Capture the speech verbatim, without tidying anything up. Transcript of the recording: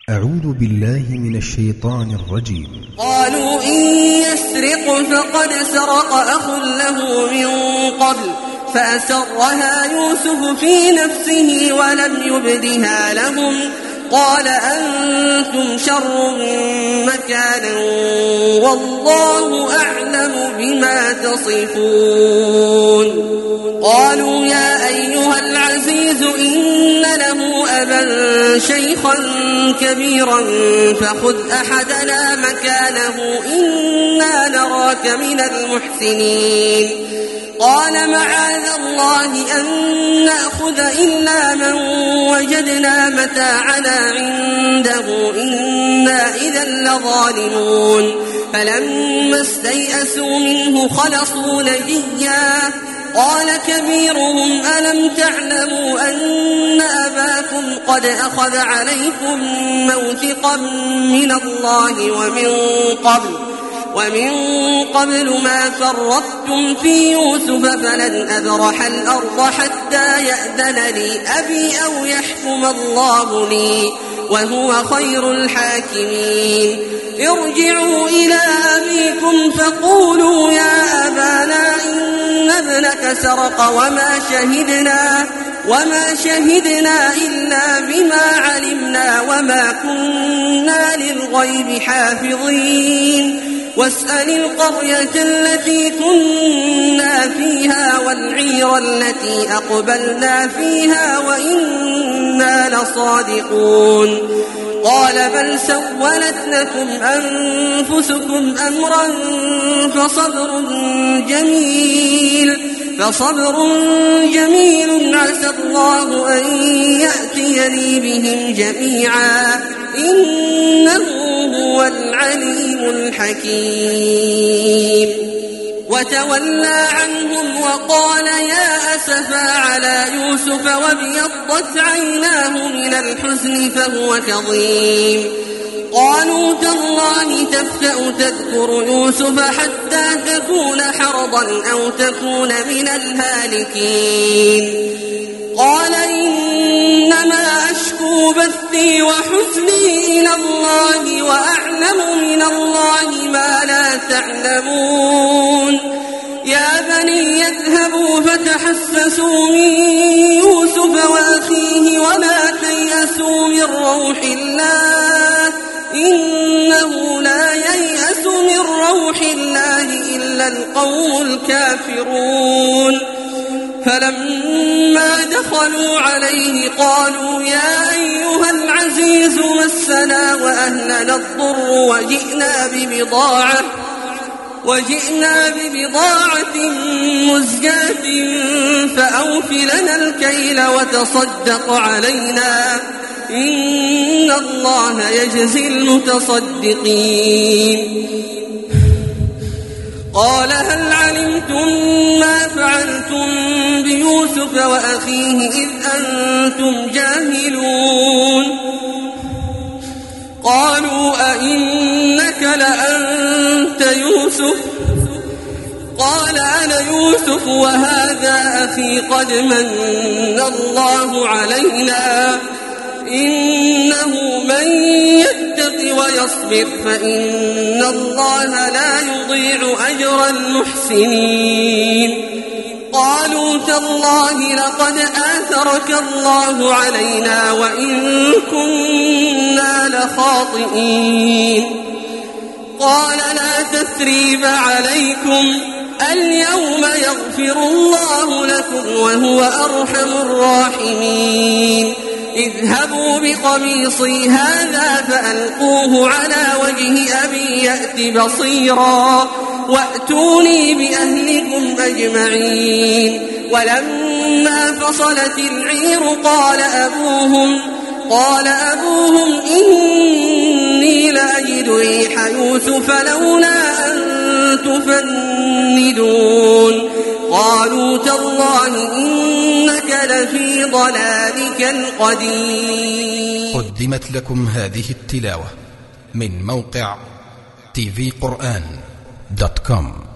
أعوذ بالله من الشيطان الرجيم. قالوا إن يسرق فقد سرق أخ له من قبل فأسرها يوسف في نفسه ولم يبدها لهم قال أنتم شر مكانا والله أعلم بما تصفون. قالوا يا أيها العزيز إن له أبا شيخا كبيرا فخذ أحدنا مكانه إنا نراك من المحسنين. قال معاذ الله أن نأخذ إلا من وجدنا متاعنا عنده إنا إذا لظالمون. فلما استيئسوا منه خلصوا نجيا قال كبيرهم ألم تعلموا أن أباكم قد أخذ عليكم موثقا من الله ومن قبل ومن قبل ما فرطتم في يوسف فلن أبرح الأرض حتى يأذن لي أبي أو يحكم الله لي وهو خير الحاكمين. ارجعوا إلى أبيكم فقولوا يا أبانا إن ابنك سرق وما شهدنا وما شهدنا إلا بما علمنا وما كنا للغيب حافظين. واسأل القرية التي كنا فيها والعير التي أقبلنا فيها وإنا لصادقون. قال بل سولت لكم أنفسكم أمرا فصبر جميل فصبر جميل عسى الله أن يأتيني بهم جميعا إنه هو العليم الحكيم. وتولى عنهم وقال يا أسفا على يوسف وابيضت عيناه من الحزن فهو كظيم. قالوا تالله تفتأ تذكر يوسف حتى تكون حرضا أو تكون من الهالكين. قال إنما أشكو بثي وحزني إلى الله وأعلم من الله ما لا تعلمون. يا بني اذهبوا فتحسسوا من يوسف وأخيه ولا تيأسوا من روح الله إنه لا ييأس من روح الله إلا القوم الكافرون. فلما دخلوا عليه قالوا يا أيها العزيز مسنا وأهلنا الضر وجئنا ببضاعة وجئنا ببضاعة مزجاة فأوف لنا الكيل وتصدق علينا إن الله يجزي المتصدقين. قال هل علمتم ما فعلتم بيوسف وأخيه إذ أنتم جاهلون. قالوا أئنك لأنت يوسف قال أنا يوسف وهذا أخي قد من الله علينا إنه من يتق ويصبر فإن الله لا يضيع أجر المحسنين. قالوا تالله لقد آثرك الله علينا وإن كنا لخاطئين. قال لا تثريب عليكم اليوم يغفر الله لكم وهو أرحم الراحمين. اذهبوا بقميصي هذا فألقوه على وجه أبي يأت بصيرا وأتوني بأهلكم أجمعين. ولما فصلت العير قال أبوهم قال أبوهم إني لأجد ريح يوسف لولا أن تفندون. قالوا تالله إنك لفي ضلالك القديم. قدمت لكم هذه التلاوة من موقع تي في قرآن دوت كوم.